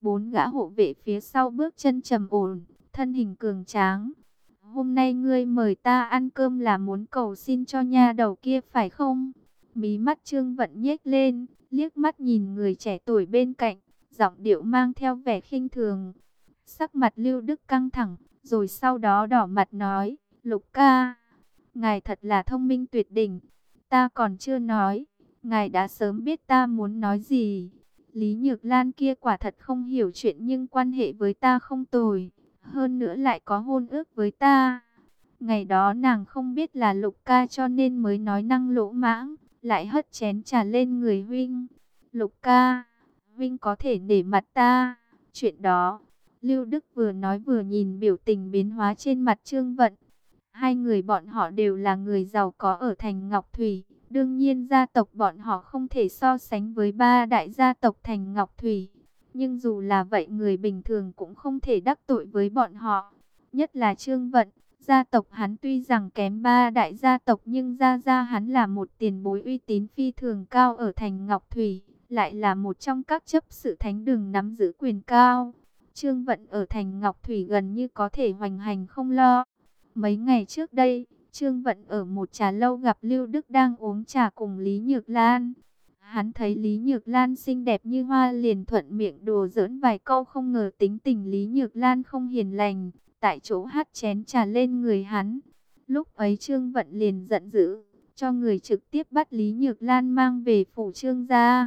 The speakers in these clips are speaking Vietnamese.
4 gã hộ vệ phía sau bước chân trầm ổn, thân hình cường tráng. Hôm nay ngươi mời ta ăn cơm là muốn cầu xin cho nha đầu kia phải không? Mí mắt Trương Vận nhếch lên, liếc mắt nhìn người trẻ tuổi bên cạnh, giọng điệu mang theo vẻ khinh thường. Sắc mặt Lưu Đức căng thẳng, rồi sau đó đỏ mặt nói, Lục ca, ngài thật là thông minh tuyệt đỉnh. Ta còn chưa nói, ngài đã sớm biết ta muốn nói gì. Lý Nhược Lan kia quả thật không hiểu chuyện nhưng quan hệ với ta không tồi. Hơn nữa lại có hôn ước với ta. Ngày đó nàng không biết là Lục ca cho nên mới nói năng lỗ mãng, lại hất chén trà lên người huynh. Lục ca, huynh có thể nể mặt ta. Chuyện đó, Lưu Đức vừa nói vừa nhìn biểu tình biến hóa trên mặt Trương Vận. Hai người bọn họ đều là người giàu có ở thành Ngọc Thủy. Đương nhiên gia tộc bọn họ không thể so sánh với ba đại gia tộc thành Ngọc Thủy. Nhưng dù là vậy người bình thường cũng không thể đắc tội với bọn họ. Nhất là Trương Vận, gia tộc hắn tuy rằng kém ba đại gia tộc nhưng gia hắn là một tiền bối uy tín phi thường cao ở thành Ngọc Thủy. Lại là một trong các chấp sự thánh đường nắm giữ quyền cao. Trương Vận ở thành Ngọc Thủy gần như có thể hoành hành không lo. Mấy ngày trước đây, Trương Vận ở một trà lâu gặp Lưu Đức đang uống trà cùng Lý Nhược Lan. Hắn thấy Lý Nhược Lan xinh đẹp như hoa liền thuận miệng đùa giỡn vài câu, không ngờ tính tình Lý Nhược Lan không hiền lành, tại chỗ hắt chén trà lên người hắn. Lúc ấy Trương Vận liền giận dữ, cho người trực tiếp bắt Lý Nhược Lan mang về phủ Trương gia.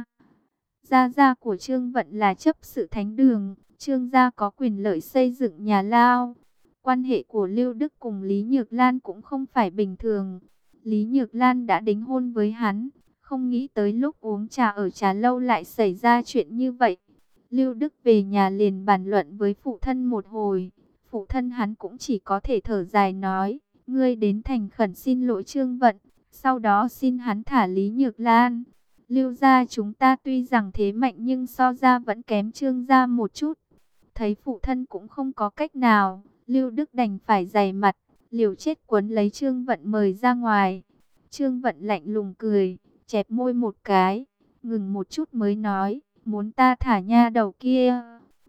Gia của Trương Vận là chấp sự thánh đường, Trương gia có quyền lợi xây dựng nhà lao. Quan hệ của Lưu Đức cùng Lý Nhược Lan cũng không phải bình thường. Lý Nhược Lan đã đính hôn với hắn, không nghĩ tới lúc uống trà ở trà lâu lại xảy ra chuyện như vậy. Lưu Đức về nhà liền bàn luận với phụ thân một hồi. Phụ thân hắn cũng chỉ có thể thở dài nói, ngươi đến thành khẩn xin lỗi Trương Vận, sau đó xin hắn thả Lý Nhược Lan. Lưu gia chúng ta tuy rằng thế mạnh nhưng so ra vẫn kém Trương gia một chút. Thấy phụ thân cũng không có cách nào, Lưu Đức đành phải dày mặt, liều chết quấn lấy Trương Vận mời ra ngoài. Trương Vận lạnh lùng cười, chẹp môi một cái, ngừng một chút mới nói, muốn ta thả nha đầu kia.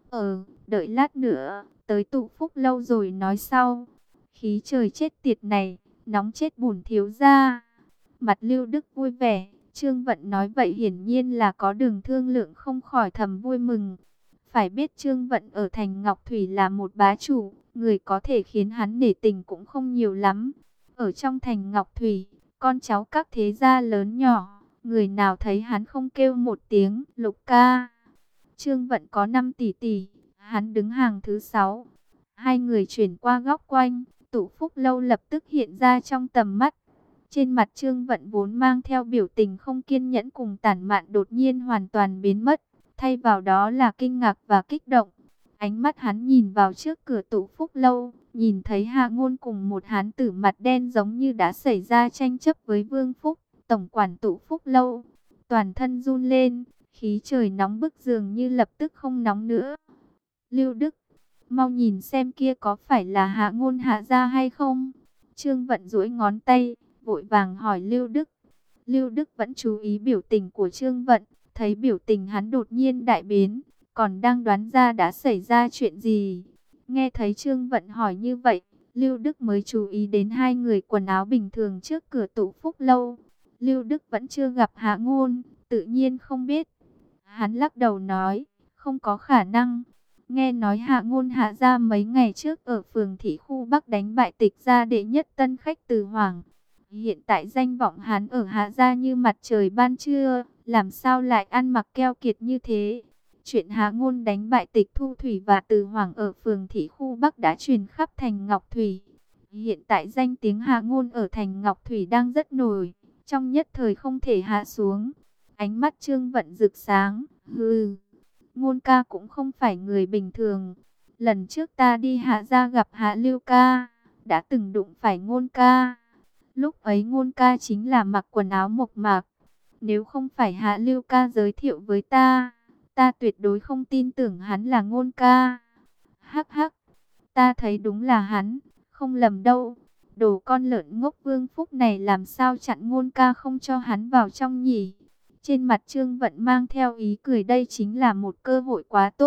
Đợi lát nữa, tới tụ phúc lâu rồi nói sau. Khí trời chết tiệt này, nóng chết bổn thiếu gia. Mặt Lưu Đức vui vẻ, Trương Vận nói vậy hiển nhiên là có đường thương lượng, không khỏi thầm vui mừng. Phải biết Trương Vận ở thành Ngọc Thủy là một bá chủ, người có thể khiến hắn nể tình cũng không nhiều lắm. Ở trong thành Ngọc Thủy, con cháu các thế gia lớn nhỏ, người nào thấy hắn không kêu một tiếng Lục ca. Trương Vận có 5 tỷ tỷ, hắn đứng hàng thứ 6. Hai người chuyển qua góc quanh, tụ phúc lâu lập tức hiện ra trong tầm mắt. Trên mặt Trương Vận vốn mang theo biểu tình không kiên nhẫn cùng tản mạn đột nhiên hoàn toàn biến mất. Thay vào đó là kinh ngạc và kích động. Ánh mắt hắn nhìn vào trước cửa tụ phúc lâu, nhìn thấy Hạ Ngôn cùng một hán tử mặt đen giống như đã xảy ra tranh chấp với Vương Phúc, tổng quản tụ phúc lâu. Toàn thân run lên, khí trời nóng bức dường như lập tức không nóng nữa. Lưu Đức, mau nhìn xem kia có phải là Hạ Ngôn hạ gia hay không? Trương Vận duỗi ngón tay, vội vàng hỏi Lưu Đức. Lưu Đức vẫn chú ý biểu tình của Trương Vận, thấy biểu tình hắn đột nhiên đại biến, còn đang đoán ra đã xảy ra chuyện gì. Nghe thấy Trương Vận hỏi như vậy, Lưu Đức mới chú ý đến hai người quần áo bình thường trước cửa tụ phúc lâu. Lưu Đức vẫn chưa gặp Hạ Ngôn, tự nhiên không biết. Hắn lắc đầu nói, không có khả năng. Nghe nói Hạ Ngôn hạ gia mấy ngày trước ở phường Thị khu Bắc đánh bại Tịch gia đệ nhất tân khách Từ Hoàng. Hiện tại danh vọng hắn ở Hạ gia như mặt trời ban trưa, làm sao lại ăn mặc keo kiệt như thế. Chuyện Hạ Ngôn đánh bại Tịch Thu Thủy và Từ Hoàng ở phường Thị khu Bắc đã truyền khắp thành Ngọc Thủy. Hiện tại danh tiếng Hạ Ngôn ở thành Ngọc Thủy đang rất nổi, trong nhất thời không thể hạ xuống. Ánh mắt Trương Vận rực sáng, hừ, Ngôn ca cũng không phải người bình thường. Lần trước ta đi Hạ gia gặp Hạ Lưu ca, đã từng đụng phải Ngôn ca. Lúc ấy Ngôn ca chính là mặc quần áo mộc mạc. Nếu không phải Hạ Lưu ca giới thiệu với ta, ta tuyệt đối không tin tưởng hắn là Ngôn ca. Hắc hắc, ta thấy đúng là hắn, không lầm đâu. Đồ con lợn ngốc Vương Phúc này làm sao chặn Ngôn ca không cho hắn vào trong nhỉ? Trên mặt Trương Vận mang theo ý cười, đây chính là một cơ hội quá tốt.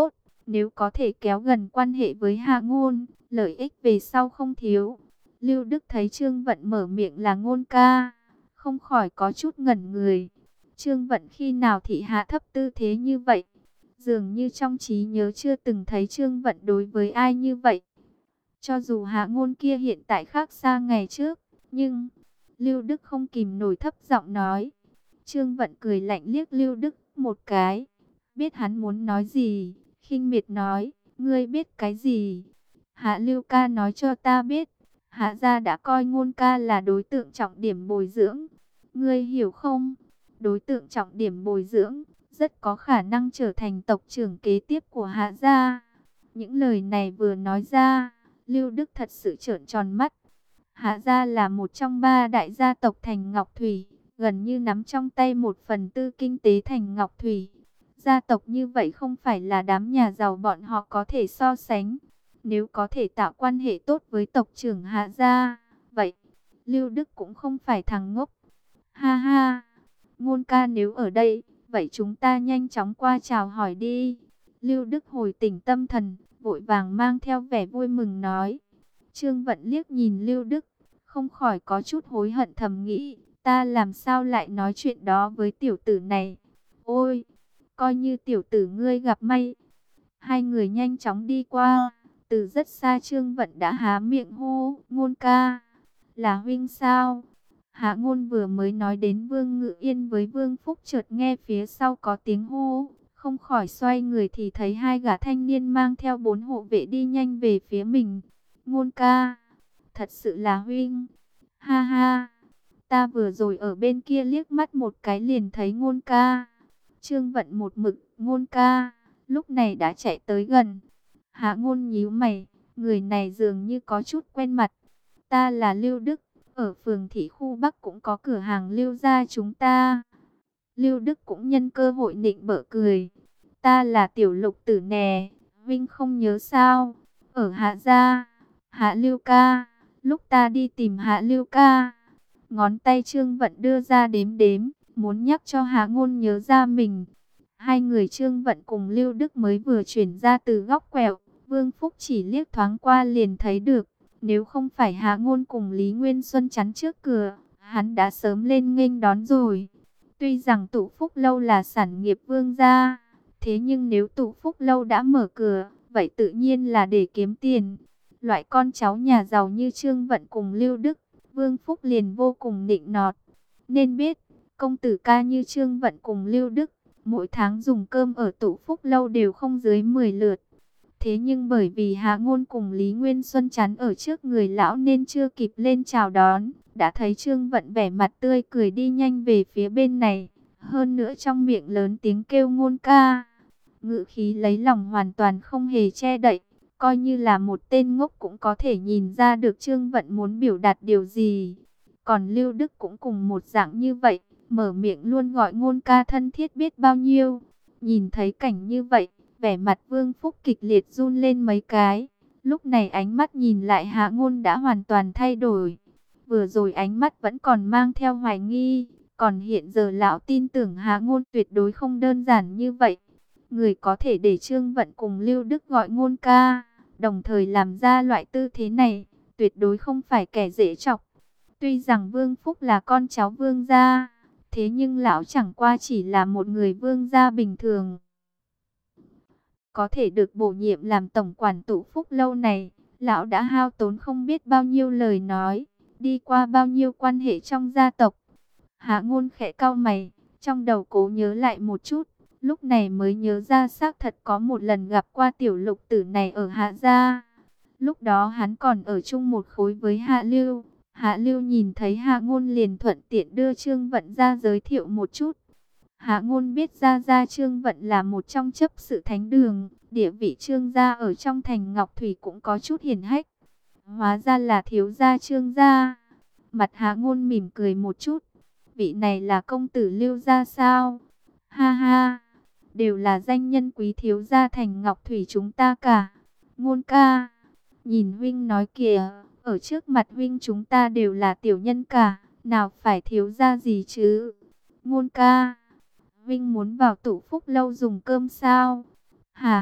Nếu có thể kéo gần quan hệ với Hạ Ngôn, lợi ích về sau không thiếu. Lưu Đức thấy Trương Vận mở miệng là Ngôn ca, không khỏi có chút ngẩn người. Trương Vận khi nào thị hạ thấp tư thế như vậy? Dường như trong trí nhớ chưa từng thấy Trương Vận đối với ai như vậy. Cho dù Hạ Ngôn kia hiện tại khác xa ngày trước, nhưng Lưu Đức không kìm nổi thấp giọng nói. Trương Vận cười lạnh liếc Lưu Đức một cái, biết hắn muốn nói gì, khinh miệt nói, ngươi biết cái gì? Hạ Lưu ca nói cho ta biết, Hạ gia đã coi Ngôn ca là đối tượng trọng điểm bồi dưỡng. Ngươi hiểu không? Đối tượng trọng điểm bồi dưỡng, rất có khả năng trở thành tộc trưởng kế tiếp của Hạ gia. Những lời này vừa nói ra, Lưu Đức thật sự trợn tròn mắt. Hạ gia là một trong ba đại gia tộc thành Ngọc Thủy, gần như nắm trong tay 1/4 kinh tế thành Ngọc Thủy. Gia tộc như vậy không phải là đám nhà giàu bọn họ có thể so sánh. Nếu có thể tạo quan hệ tốt với tộc trưởng Hạ gia, vậy Lưu Đức cũng không phải thằng ngốc. Ha ha, Ngôn ca nếu ở đây, vậy chúng ta nhanh chóng qua chào hỏi đi. Lưu Đức hồi tỉnh tâm thần, vội vàng mang theo vẻ vui mừng nói. Trương Vận liếc nhìn Lưu Đức, không khỏi có chút hối hận thầm nghĩ, ta làm sao lại nói chuyện đó với tiểu tử này. Ôi, coi như tiểu tử ngươi gặp may. Hai người nhanh chóng đi qua, từ rất xa Trương Vận đã há miệng hô, Ngôn ca, là huynh sao? Hạ Ngôn vừa mới nói đến Vương Ngự Yên với Vương Phúc, chợt nghe phía sau có tiếng hô, không khỏi xoay người thì thấy hai gã thanh niên mang theo 4 hộ vệ đi nhanh về phía mình. Ngôn ca, thật sự là huynh. Ha ha, ta vừa rồi ở bên kia liếc mắt một cái liền thấy Ngôn ca. Trương Vận một mực, Ngôn ca, lúc này đã chạy tới gần. Hạ Ngôn nhíu mày, người này dường như có chút quen mặt. Ta là Lưu Đức, ở phường Thị khu Bắc cũng có cửa hàng Lưu gia chúng ta. Lưu Đức cũng nhân cơ hội nịnh bợ cười. Ta là Tiểu Lục tử nè, Vinh không nhớ sao? Ở Hạ gia, Hạ Lưu ca, lúc ta đi tìm Hạ Lưu ca. Ngón tay Trương Vận đưa ra đếm đếm, muốn nhắc cho Hạ Ngôn nhớ ra mình. Hai người Trương Vận cùng Lưu Đức mới vừa chuyển ra từ góc quẹo, Vương Phúc chỉ liếc thoáng qua liền thấy được. Nếu không phải Hạ Ngôn cùng Lý Nguyên Xuân chắn trước cửa, hắn đã sớm lên nghênh đón rồi. Tuy rằng Tụ Phúc Lâu là sản nghiệp Vương gia, thế nhưng nếu Tụ Phúc Lâu đã mở cửa, vậy tự nhiên là để kiếm tiền. Loại con cháu nhà giàu như Trương Vận cùng Lưu Đức, Vương Phúc liền vô cùng nịnh nọt. Nên biết, công tử ca như Trương Vận cùng Lưu Đức, mỗi tháng dùng cơm ở Tụ Phúc Lâu đều không dưới 10 lượt. Thế nhưng bởi vì Hạ Ngôn cùng Lý Nguyên Xuân chắn ở trước người lão nên chưa kịp lên chào đón, đã thấy Trương Vận vẻ mặt tươi cười đi nhanh về phía bên này. Hơn nữa trong miệng lớn tiếng kêu Ngôn ca, ngữ khí lấy lòng hoàn toàn không hề che đậy. Coi như là một tên ngốc cũng có thể nhìn ra được Trương Vận muốn biểu đạt điều gì. Còn Lưu Đức cũng cùng một dạng như vậy, mở miệng luôn gọi Ngôn ca thân thiết biết bao nhiêu. Nhìn thấy cảnh như vậy, vẻ mặt Vương Phúc kịch liệt run lên mấy cái. Lúc này ánh mắt nhìn lại Hạ Ngôn đã hoàn toàn thay đổi. Vừa rồi ánh mắt vẫn còn mang theo hoài nghi, còn hiện giờ lão tin tưởng Hạ Ngôn tuyệt đối không đơn giản như vậy. Người có thể để Trương Vận cùng Lưu Đức gọi Ngôn ca, đồng thời làm ra loại tư thế này, tuyệt đối không phải kẻ dễ chọc. Tuy rằng Vương Phúc là con cháu Vương gia, thế nhưng lão chẳng qua chỉ là một người Vương gia bình thường. Có thể được bổ nhiệm làm tổng quản Tụ Phúc Lâu này, lão đã hao tốn không biết bao nhiêu lời nói, đi qua bao nhiêu quan hệ trong gia tộc. Hạ Ngôn khẽ cau mày, trong đầu cố nhớ lại một chút, lúc này mới nhớ ra xác thật có một lần gặp qua Tiểu Lục tử này ở Hạ gia. Lúc đó hắn còn ở chung một khối với Hạ Lưu. Hạ Lưu nhìn thấy Hạ Ngôn liền thuận tiện đưa Trương Vận ra giới thiệu một chút. Hạ Ngôn biết gia Trương Vận là một trong chấp sự thánh đường, địa vị Trương gia ở trong thành Ngọc Thủy cũng có chút hiển hách. Hóa ra là thiếu gia Trương gia. Mặt Hạ Ngôn mỉm cười một chút. Vị này là công tử Lưu gia sao? Ha ha, đều là danh nhân quý thiếu gia thành Ngọc Thủy chúng ta cả. Ngôn ca, nhìn huynh nói kìa, ở trước mặt huynh chúng ta đều là tiểu nhân cả, nào phải thiếu gia gì chứ? Ngôn ca, huynh muốn vào Tụ Phúc Lâu dùng cơm sao? Hả?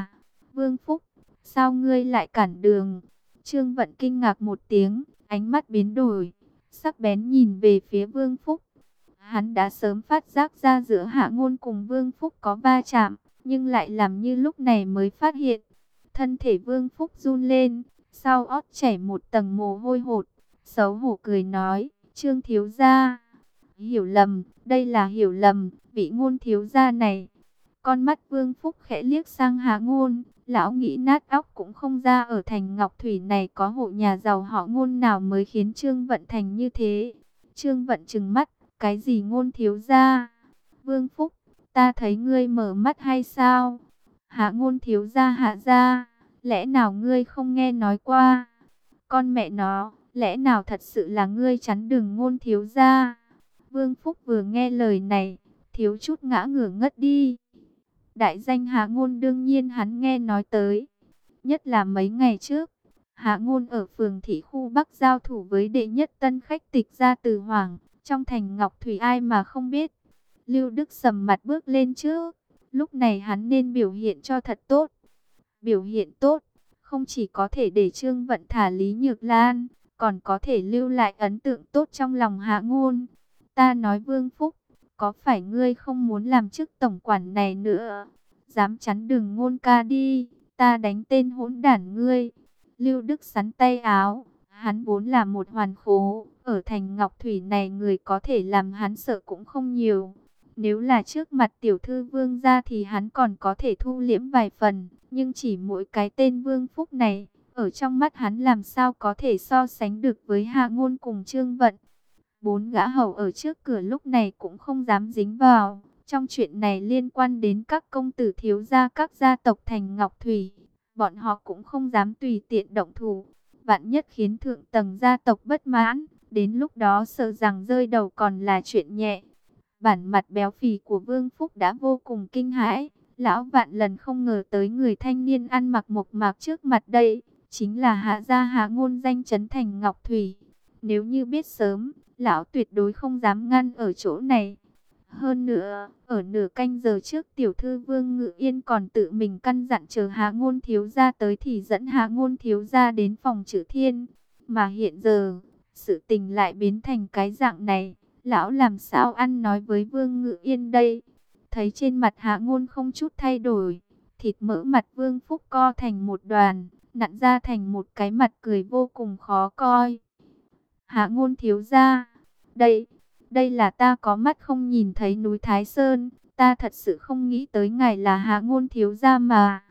Vương Phúc, sao ngươi lại cản đường? Trương Vận kinh ngạc một tiếng, ánh mắt biến đổi, sắc bén nhìn về phía Vương Phúc. Hắn đã sớm phát giác ra giữa Hạ Ngôn cùng Vương Phúc có va chạm, nhưng lại làm như lúc này mới phát hiện. Thân thể Vương Phúc run lên, sau ót chảy một tầng mồ hôi hột, xấu hổ cười nói, Trương thiếu gia, hiểu lầm, đây là hiểu lầm, vị Ngôn thiếu gia này. Con mắt Vương Phúc khẽ liếc sang Hạ Ngôn, lão nghĩ nát óc cũng không ra ở thành Ngọc Thủy này có hộ nhà giàu họ Ngôn nào mới khiến Trương Vận thành như thế. Trương Vận trừng mắt, cái gì Ngôn thiếu gia? Vương Phúc, ta thấy ngươi mở mắt hay sao? Hạ Ngôn thiếu gia hạ gia, lẽ nào ngươi không nghe nói qua? Con mẹ nó, lẽ nào thật sự là ngươi chắn đường Ngôn thiếu gia? Vương Phúc vừa nghe lời này, thiếu chút ngã ngửa ngất đi. Đại danh Hạ Ngôn đương nhiên hắn nghe nói tới. Nhất là mấy ngày trước, Hạ Ngôn ở phường Thị khu Bắc giao thủ với đệ nhất tân khách tịch gia Từ Hoàng. Trong thành Ngọc Thủy ai mà không biết. Lưu Đức sầm mặt bước lên trước. Lúc này hắn nên biểu hiện cho thật tốt. Biểu hiện tốt, không chỉ có thể để Trương Vận thả Lý Nhược Lan, còn có thể lưu lại ấn tượng tốt trong lòng Hạ Ngôn. Ta nói Vương Phúc, có phải ngươi không muốn làm chức tổng quản này nữa? Dám chắn đường Ngôn ca đi, ta đánh tên hỗn đản ngươi. Lưu Đức sắn tay áo, hắn vốn là một hoàn khố, ở thành Ngọc Thủy này người có thể làm hắn sợ cũng không nhiều. Nếu là trước mặt tiểu thư Vương gia thì hắn còn có thể thu liễm vài phần, nhưng chỉ mỗi cái tên Vương Phúc này, ở trong mắt hắn làm sao có thể so sánh được với Hạ Ngôn cùng Trương Vận. Bốn gã hầu ở trước cửa lúc này cũng không dám dính vào. Trong chuyện này liên quan đến các công tử thiếu gia các gia tộc thành Ngọc Thủy, bọn họ cũng không dám tùy tiện động thủ. Vạn nhất khiến thượng tầng gia tộc bất mãn, đến lúc đó sợ rằng rơi đầu còn là chuyện nhẹ. Bản mặt béo phì của Vương Phúc đã vô cùng kinh hãi. Lão vạn lần không ngờ tới người thanh niên ăn mặc mộc mạc trước mặt đây, chính là Hạ gia Hạ Ngôn danh chấn thành Ngọc Thủy. Nếu như biết sớm, lão tuyệt đối không dám ngăn ở chỗ này. Hơn nữa, ở nửa canh giờ trước tiểu thư Vương Ngự Yên còn tự mình căn dặn chờ Hạ Ngôn thiếu gia tới thì dẫn Hạ Ngôn thiếu gia đến phòng Chử Thiên. Mà hiện giờ, sự tình lại biến thành cái dạng này. Lão làm sao ăn nói với Vương Ngự Yên đây? Thấy trên mặt Hạ Ngôn không chút thay đổi, thịt mỡ mặt Vương Phúc co thành một đoàn, nặn ra thành một cái mặt cười vô cùng khó coi. Hạ Ngôn thiếu gia, đây là ta có mắt không nhìn thấy núi Thái Sơn, ta thật sự không nghĩ tới ngài là Hạ Ngôn thiếu gia mà.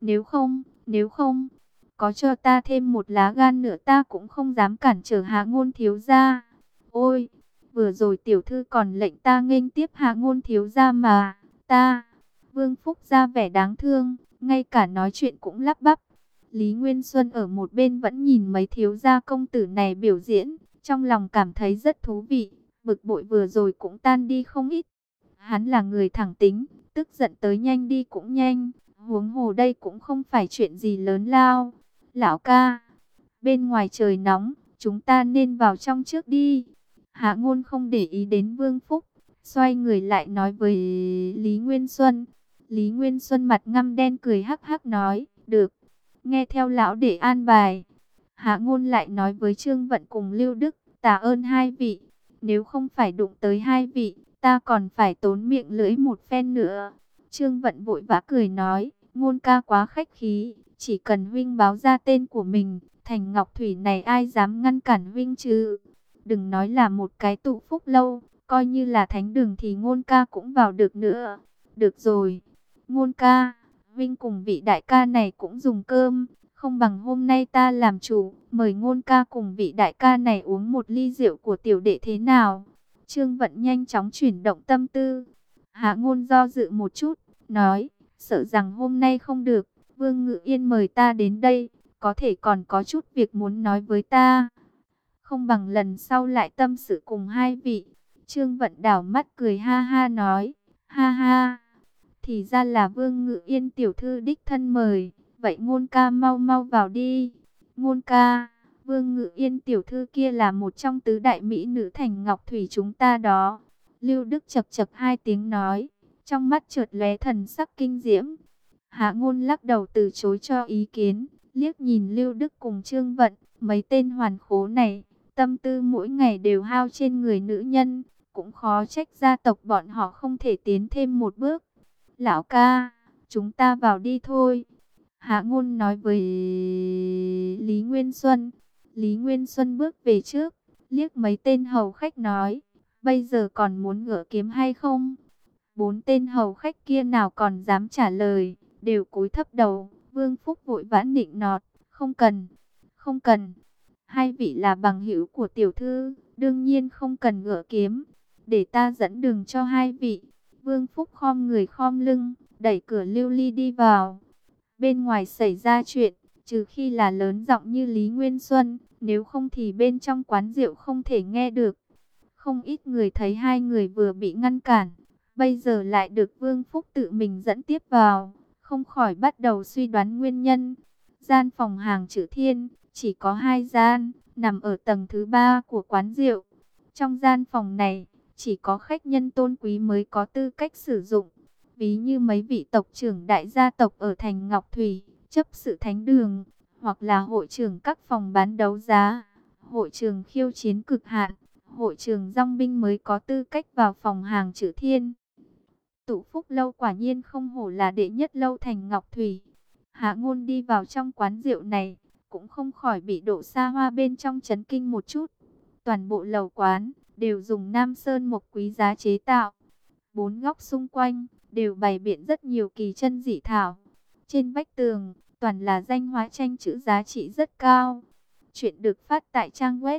Nếu không, có cho ta thêm một lá gan nữa ta cũng không dám cản trở Hạ Ngôn thiếu gia. Ôi, vừa rồi tiểu thư còn lệnh ta nghênh tiếp Hạ Ngôn thiếu gia mà, ta. Vương Phúc ra vẻ đáng thương, ngay cả nói chuyện cũng lắp bắp. Lý Nguyên Xuân ở một bên vẫn nhìn mấy thiếu gia công tử này biểu diễn, trong lòng cảm thấy rất thú vị, bực bội vừa rồi cũng tan đi không ít. Hắn là người thẳng tính, tức giận tới nhanh đi cũng nhanh, huống hồ đây cũng không phải chuyện gì lớn lao. Lão ca, bên ngoài trời nóng, chúng ta nên vào trong trước đi. Hạ Ngôn không để ý đến Vương Phúc, xoay người lại nói với Lý Nguyên Xuân. Lý Nguyên Xuân mặt ngăm đen cười hắc hắc nói, được, nghe theo lão để an bài. Hạ Ngôn lại nói với Trương Vận cùng Lưu Đức, tạ ơn hai vị, nếu không phải đụng tới hai vị, ta còn phải tốn miệng lưỡi một phen nữa. Trương Vận vội vã cười nói, Ngôn ca quá khách khí, chỉ cần huynh báo ra tên của mình, thành Ngọc Thủy này ai dám ngăn cản huynh chứ? Đừng nói là một cái tụ phúc lâu, coi như là thánh đường thì Ngôn ca cũng vào được nữa. Được rồi, Ngôn ca, huynh cùng vị đại ca này cũng dùng cơm, không bằng hôm nay ta làm chủ, mời Ngôn ca cùng vị đại ca này uống một ly rượu của tiểu đệ thế nào? Trương Vận nhanh chóng chuyển động tâm tư. Hạ Ngôn do dự một chút, nói, sợ rằng hôm nay không được, Vương Ngự Yên mời ta đến đây, có thể còn có chút việc muốn nói với ta. Không bằng lần sau lại tâm sự cùng hai vị. Trương Vận đảo mắt cười ha ha nói, ha ha, thì ra là Vương Ngự Yên tiểu thư đích thân mời, vậy Ngôn ca mau mau vào đi. Ngôn ca, Vương Ngự Yên tiểu thư kia là một trong tứ đại mỹ nữ thành Ngọc Thủy chúng ta đó. Lưu Đức chập chập hai tiếng nói, trong mắt chợt lóe thần sắc kinh diễm. Hạ Ngôn lắc đầu từ chối cho ý kiến, liếc nhìn Lưu Đức cùng Trương Vận, mấy tên hoàn khố này, tâm tư mỗi ngày đều hao trên người nữ nhân, cũng khó trách gia tộc bọn họ không thể tiến thêm một bước. Lão ca, chúng ta vào đi thôi. Hạ Ngôn nói với Lý Nguyên Xuân. Lý Nguyên Xuân bước về trước, liếc mấy tên hầu khách nói, bây giờ còn muốn ngựa kiếm hay không? Bốn tên hầu khách kia nào còn dám trả lời, đều cúi thấp đầu. Vương Phúc vội vã nịnh nọt, không cần, không cần. Hai vị là bằng hữu của tiểu thư, đương nhiên không cần ngựa kiếm. Để ta dẫn đường cho hai vị. Vương Phúc khom người khom lưng, đẩy cửa lưu ly đi vào. Bên ngoài xảy ra chuyện, trừ khi là lớn giọng như Lý Nguyên Xuân, nếu không thì bên trong quán rượu không thể nghe được. Không ít người thấy hai người vừa bị ngăn cản, bây giờ lại được Vương Phúc tự mình dẫn tiếp vào, không khỏi bắt đầu suy đoán nguyên nhân. Gian phòng hàng chữ Thiên, chỉ có 2 gian, nằm ở tầng thứ 3 của quán rượu. Trong gian phòng này, chỉ có khách nhân tôn quý mới có tư cách sử dụng. Ví như mấy vị tộc trưởng đại gia tộc ở thành Ngọc Thủy, chấp sự thánh đường, hoặc là hội trưởng các phòng bán đấu giá, hội trưởng khiêu chiến cực hạn, hội trưởng dòng binh mới có tư cách vào phòng hàng chữ Thiên. Tụ Phúc lâu quả nhiên không hổ là đệ nhất lâu thành Ngọc Thủy. Hạ Ngôn đi vào trong quán rượu này, cũng không khỏi bị độ xa hoa bên trong chấn kinh một chút. Toàn bộ lầu quán đều dùng Nam Sơn mộc quý giá chế tạo. Bốn góc xung quanh đều bày biện rất nhiều kỳ chân dị thảo. Trên vách tường toàn là danh hóa tranh chữ giá trị rất cao. Chuyện được phát tại trang web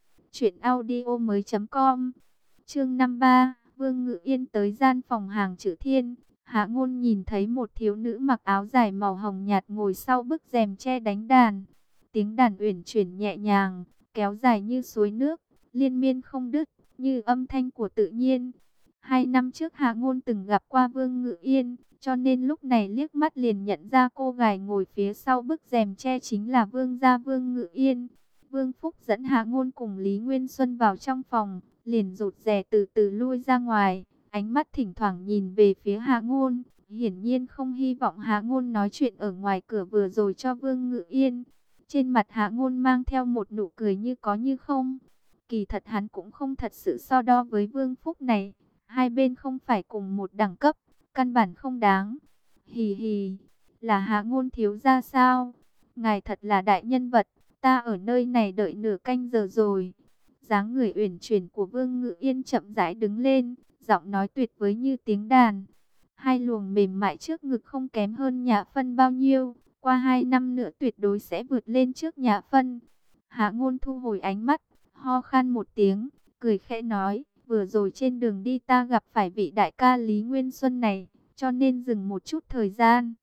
truyệnaudiomoi.com. Chương 53, Vương Ngự Yên tới gian phòng hàng chữ Thiên. Hạ Ngôn nhìn thấy một thiếu nữ mặc áo dài màu hồng nhạt ngồi sau bức rèm tre đánh đàn. Tiếng đàn uyển chuyển nhẹ nhàng, kéo dài như suối nước, liên miên không đứt, như âm thanh của tự nhiên. 2 năm trước Hạ Ngôn từng gặp qua Vương Ngự Yên, cho nên lúc này liếc mắt liền nhận ra cô gái ngồi phía sau bức rèm tre chính là Vương gia Vương Ngự Yên. Vương Phúc dẫn Hạ Ngôn cùng Lý Nguyên Xuân vào trong phòng, liền rụt rè từ từ lui ra ngoài, ánh mắt thỉnh thoảng nhìn về phía Hạ Ngôn, hiển nhiên không hy vọng Hạ Ngôn nói chuyện ở ngoài cửa vừa rồi cho Vương Ngự Yên. Trên mặt Hạ Ngôn mang theo một nụ cười như có như không. Kỳ thật hắn cũng không thật sự so đo với Vương Phúc này, hai bên không phải cùng một đẳng cấp, căn bản không đáng. Hì hì, là Hạ Ngôn thiếu gia sao? Ngài thật là đại nhân vật, ta ở nơi này đợi nửa canh giờ rồi. Dáng người uyển chuyển của Vương Ngự Yên chậm rãi đứng lên, giọng nói tuyệt vời như tiếng đàn. Hai luồng mềm mại trước ngực không kém hơn Nhã Phân bao nhiêu, qua 2 năm nữa tuyệt đối sẽ vượt lên trước Nhã Phân. Hạ Ngôn thu hồi ánh mắt, ho khan một tiếng, cười khẽ nói, vừa rồi trên đường đi ta gặp phải vị đại ca Lý Nguyên Xuân này, cho nên dừng một chút thời gian.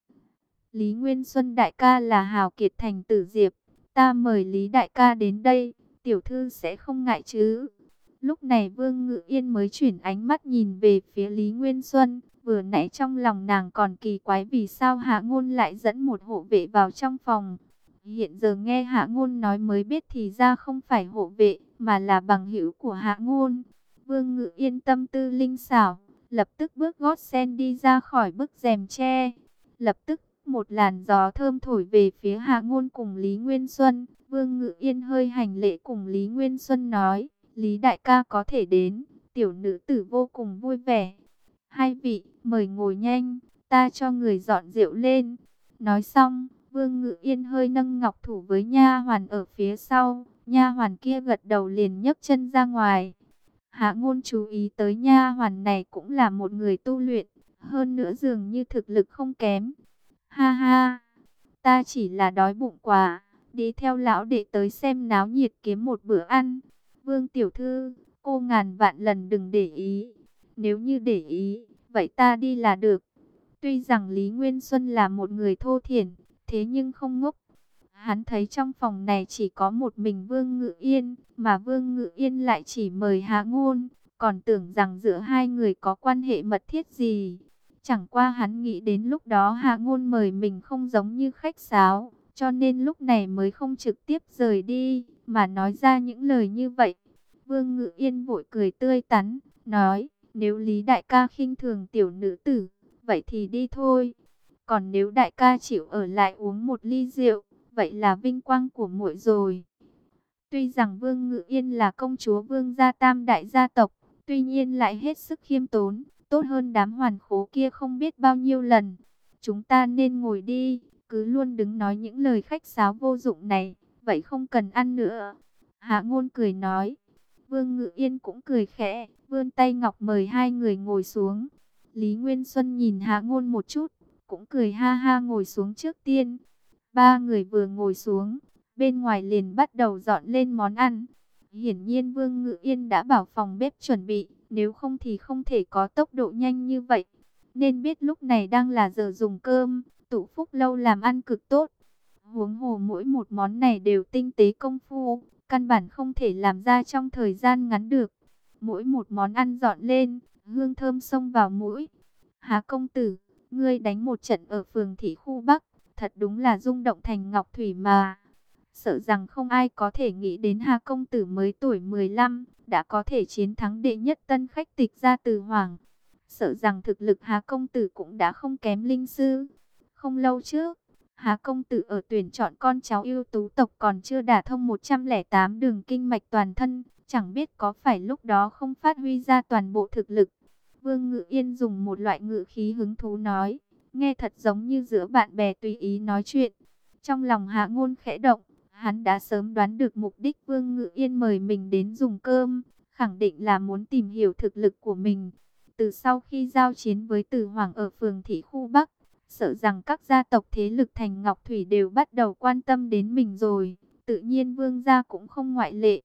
Lý Nguyên Xuân đại ca là hào kiệt thành Tử Diệp, ta mời Lý đại ca đến đây, tiểu thư sẽ không ngại chứ? Lúc này Vương Ngự Yên mới chuyển ánh mắt nhìn về phía Lý Nguyên Xuân, vừa nãy trong lòng nàng còn kỳ quái vì sao Hạ Ngôn lại dẫn một hộ vệ vào trong phòng. Hiện giờ nghe Hạ Ngôn nói mới biết thì ra không phải hộ vệ, mà là bằng hữu của Hạ Ngôn. Vương Ngự Yên tâm tư linh xảo, lập tức bước gót sen đi ra khỏi bức rèm tre. Lập tức, một làn gió thơm thổi về phía Hạ Ngôn cùng Lý Nguyên Xuân. Vương Ngự Yên hơi hành lễ cùng Lý Nguyên Xuân nói, Lý đại ca có thể đến, tiểu nữ tử vô cùng vui vẻ. Hai vị, mời ngồi nhanh, ta cho người dọn rượu lên. Nói xong, Vương Ngự Yên hơi nâng ngọc thủ với nha hoàn ở phía sau, nha hoàn kia gật đầu liền nhấc chân ra ngoài. Hạ Ngôn chú ý tới nha hoàn này cũng là một người tu luyện, hơn nữa dường như thực lực không kém. Ha ha, ta chỉ là đói bụng quá, đi theo lão đệ tới xem náo nhiệt kiếm một bữa ăn. Vương tiểu thư, cô ngàn vạn lần đừng để ý. Nếu như để ý, vậy ta đi là được. Tuy rằng Lý Nguyên Xuân là một người thô thiển, thế nhưng không ngốc. Hắn thấy trong phòng này chỉ có một mình Vương Ngự Yên, mà Vương Ngự Yên lại chỉ mời Hạ Ngôn, còn tưởng rằng giữa hai người có quan hệ mật thiết gì. Chẳng qua hắn nghĩ đến lúc đó Hạ Ngôn mời mình không giống như khách sáo, cho nên lúc này mới không trực tiếp rời đi, mà nói ra những lời như vậy. Vương Ngự Yên vội cười tươi tắn, nói, nếu Lý đại ca khinh thường tiểu nữ tử, vậy thì đi thôi. Còn nếu đại ca chịu ở lại uống một ly rượu, vậy là vinh quang của muội rồi. Tuy rằng Vương Ngự Yên là công chúa Vương gia tam đại gia tộc, tuy nhiên lại hết sức khiêm tốn, tốt hơn đám hoàn khố kia không biết bao nhiêu lần. Chúng ta nên ngồi đi, cứ luôn đứng nói những lời khách sáo vô dụng này, vậy không cần ăn nữa. Hạ Ngôn cười nói. Vương Ngự Yên cũng cười khẽ, vươn tay ngọc mời hai người ngồi xuống. Lý Nguyên Xuân nhìn Hạ Ngôn một chút, cũng cười ha ha ngồi xuống trước tiên. Ba người vừa ngồi xuống, bên ngoài liền bắt đầu dọn lên món ăn. Hiển nhiên Vương Ngự Yên đã bảo phòng bếp chuẩn bị, nếu không thì không thể có tốc độ nhanh như vậy. Nên biết lúc này đang là giờ dùng cơm, Tụ Phúc Lâu làm ăn cực tốt. Huống hồ mỗi một món này đều tinh tế công phu, căn bản không thể làm ra trong thời gian ngắn được. Mỗi một món ăn dọn lên, hương thơm xông vào mũi. Há công tử, ngươi đánh một trận ở phường Thị Khu Bắc, thật đúng là rung động thành Ngọc Thủy mà. Sợ rằng không ai có thể nghĩ đến Hà công tử mới tuổi 15, đã có thể chiến thắng đệ nhất tân khách tịch gia Từ Hoàng. Sợ rằng thực lực Hà công tử cũng đã không kém linh sư. Không lâu trước, Hà công tử ở tuyển chọn con cháu ưu tú tộc còn chưa đả thông 108 đường kinh mạch toàn thân, chẳng biết có phải lúc đó không phát huy ra toàn bộ thực lực. Vương Ngự Yên dùng một loại ngữ khí hứng thú nói, nghe thật giống như giữa bạn bè tùy ý nói chuyện. Trong lòng Hạ Ngôn khẽ động, hắn đã sớm đoán được mục đích Vương Ngự Yên mời mình đến dùng cơm, khẳng định là muốn tìm hiểu thực lực của mình. Từ sau khi giao chiến với Từ Hoàng ở phường Thị Khu Bắc, sợ rằng các gia tộc thế lực thành Ngọc Thủy đều bắt đầu quan tâm đến mình rồi, tự nhiên Vương gia cũng không ngoại lệ.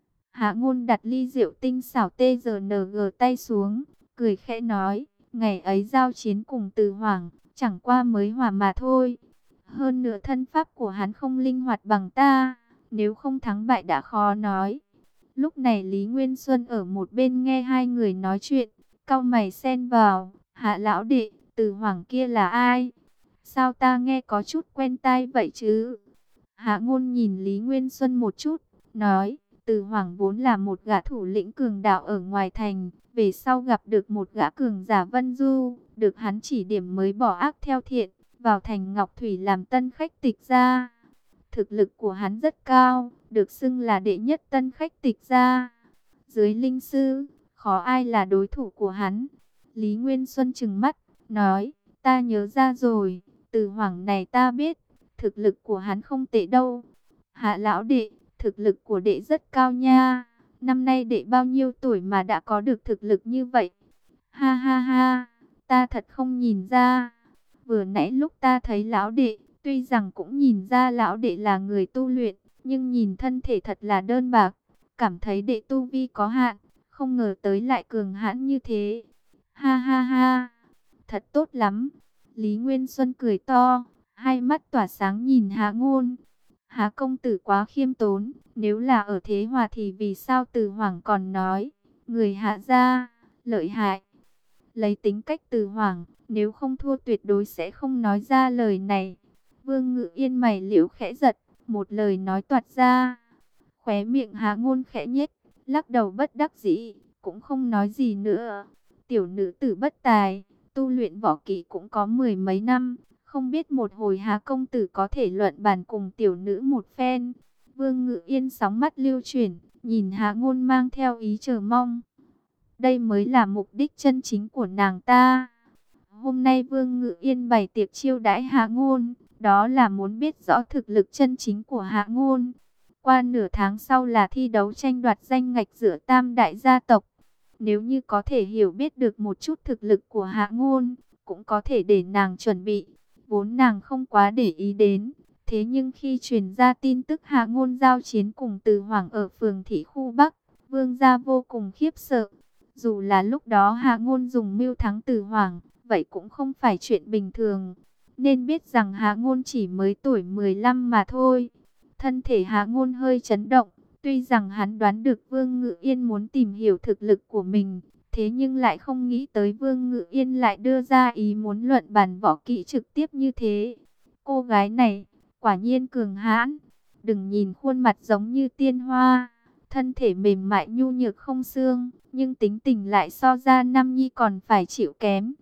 Hạ Ngôn đặt ly rượu tinh xảo TRNG tay xuống, cười khẽ nói, ngày ấy giao chiến cùng Từ Hoàng, chẳng qua mới hòa mà thôi. Hơn nữa thân pháp của hắn không linh hoạt bằng ta, nếu không thắng bại đã khó nói. Lúc này Lý Nguyên Xuân ở một bên nghe hai người nói chuyện, cau mày xen vào, Hạ lão đệ, Từ Hoàng kia là ai? Sao ta nghe có chút quen tai vậy chứ? Hạ Ngôn nhìn Lý Nguyên Xuân một chút, nói, Từ Hoàng vốn là một gã thủ lĩnh cường đạo ở ngoài thành, về sau gặp được một gã cường giả Vân Du, được hắn chỉ điểm mới bỏ ác theo thiện, vào thành Ngọc Thủy làm tân khách tịch gia. Thực lực của hắn rất cao, được xưng là đệ nhất tân khách tịch gia. Dưới linh sư, khó ai là đối thủ của hắn. Lý Nguyên Xuân trừng mắt, nói, ta nhớ ra rồi, Từ Hoàng này ta biết, thực lực của hắn không tệ đâu. Hạ lão đệ, thực lực của đệ rất cao nha. Năm nay đệ bao nhiêu tuổi mà đã có được thực lực như vậy? Ha ha ha, ta thật không nhìn ra. Vừa nãy lúc ta thấy lão đệ, tuy rằng cũng nhìn ra lão đệ là người tu luyện, nhưng nhìn thân thể thật là đơn bạc, cảm thấy đệ tu vi có hạn, không ngờ tới lại cường hãn như thế. Ha ha ha, thật tốt lắm. Lý Nguyên Xuân cười to, hai mắt tỏa sáng nhìn Hạ Ngôn. Hạ công tử quá khiêm tốn, nếu là ở Thế Hòa thì vì sao Từ Hoàng còn nói, người Hạ gia, lợi hại. Lấy tính cách Từ Hoàng, nếu không thua tuyệt đối sẽ không nói ra lời này. Vương Ngự Yên mày liễu khẽ giật, một lời nói toạc ra. Khóe miệng Hạ Ngôn khẽ nhếch, lắc đầu bất đắc dĩ, cũng không nói gì nữa. Tiểu nữ tử bất tài, tu luyện võ kỹ cũng có mười mấy năm, không biết một hồi Hạ công tử có thể luận bàn cùng tiểu nữ một phen. Vương Ngự Yên sóng mắt lưu chuyển, nhìn Hạ Ngôn mang theo ý chờ mong. Đây mới là mục đích chân chính của nàng ta. Hôm nay Vương Ngự Yên bày tiệc chiêu đãi Hạ Ngôn, đó là muốn biết rõ thực lực chân chính của Hạ Ngôn. Qua nửa tháng sau là thi đấu tranh đoạt danh ngạch giữa tam đại gia tộc. Nếu như có thể hiểu biết được một chút thực lực của Hạ Ngôn, cũng có thể để nàng chuẩn bị. Vốn nàng không quá để ý đến. Thế nhưng khi truyền ra tin tức Hạ Ngôn giao chiến cùng Từ Hoàng ở phường Thị Khu Bắc, Vương gia vô cùng khiếp sợ. Dù là lúc đó Hạ Ngôn dùng mưu thắng Từ Hoàng, vậy cũng không phải chuyện bình thường. Nên biết rằng Hạ Ngôn chỉ mới tuổi 15 mà thôi. Thân thể Hạ Ngôn hơi chấn động. Tuy rằng hắn đoán được Vương Ngự Yên muốn tìm hiểu thực lực của mình, thế nhưng lại không nghĩ tới Vương Ngự Yên lại đưa ra ý muốn luận bàn võ kỹ trực tiếp như thế. Cô gái này, quả nhiên cường hãn. Đừng nhìn khuôn mặt giống như tiên hoa, thân thể mềm mại nhu nhược không xương, nhưng tính tình lại so ra Nam Nhi còn phải chịu kém.